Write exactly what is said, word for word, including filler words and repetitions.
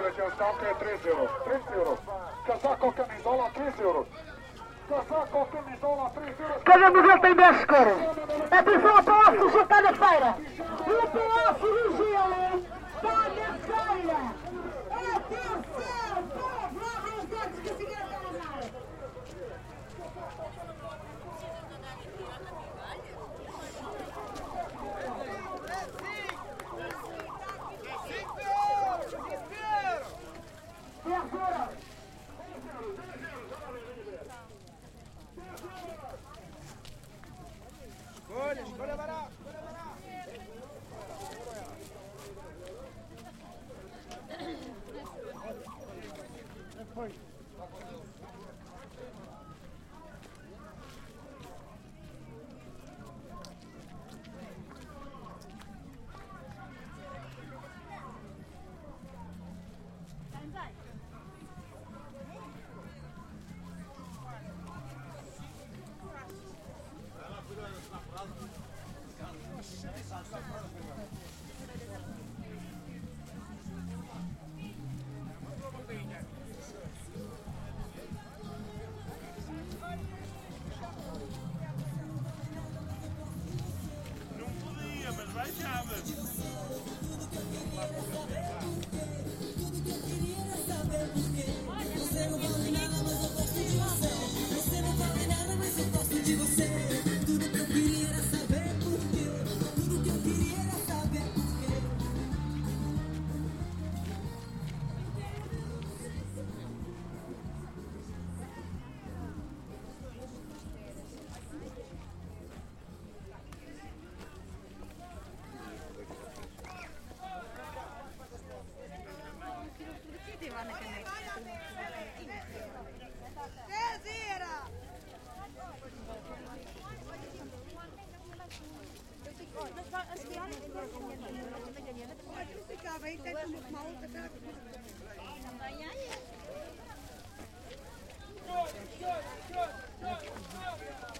legião que é três euros. três euros. Casaco camisola, três euros. Casaco camisola, três euros. Cada modelo tem dez cores. Atenção ao Palácio já está na feira. O Palácio do Gelo está na feira. Atenção, povo, abre os dedos que a senhora está a andar. Escolha, escolha barato, escolha barato. Foi. Também aí.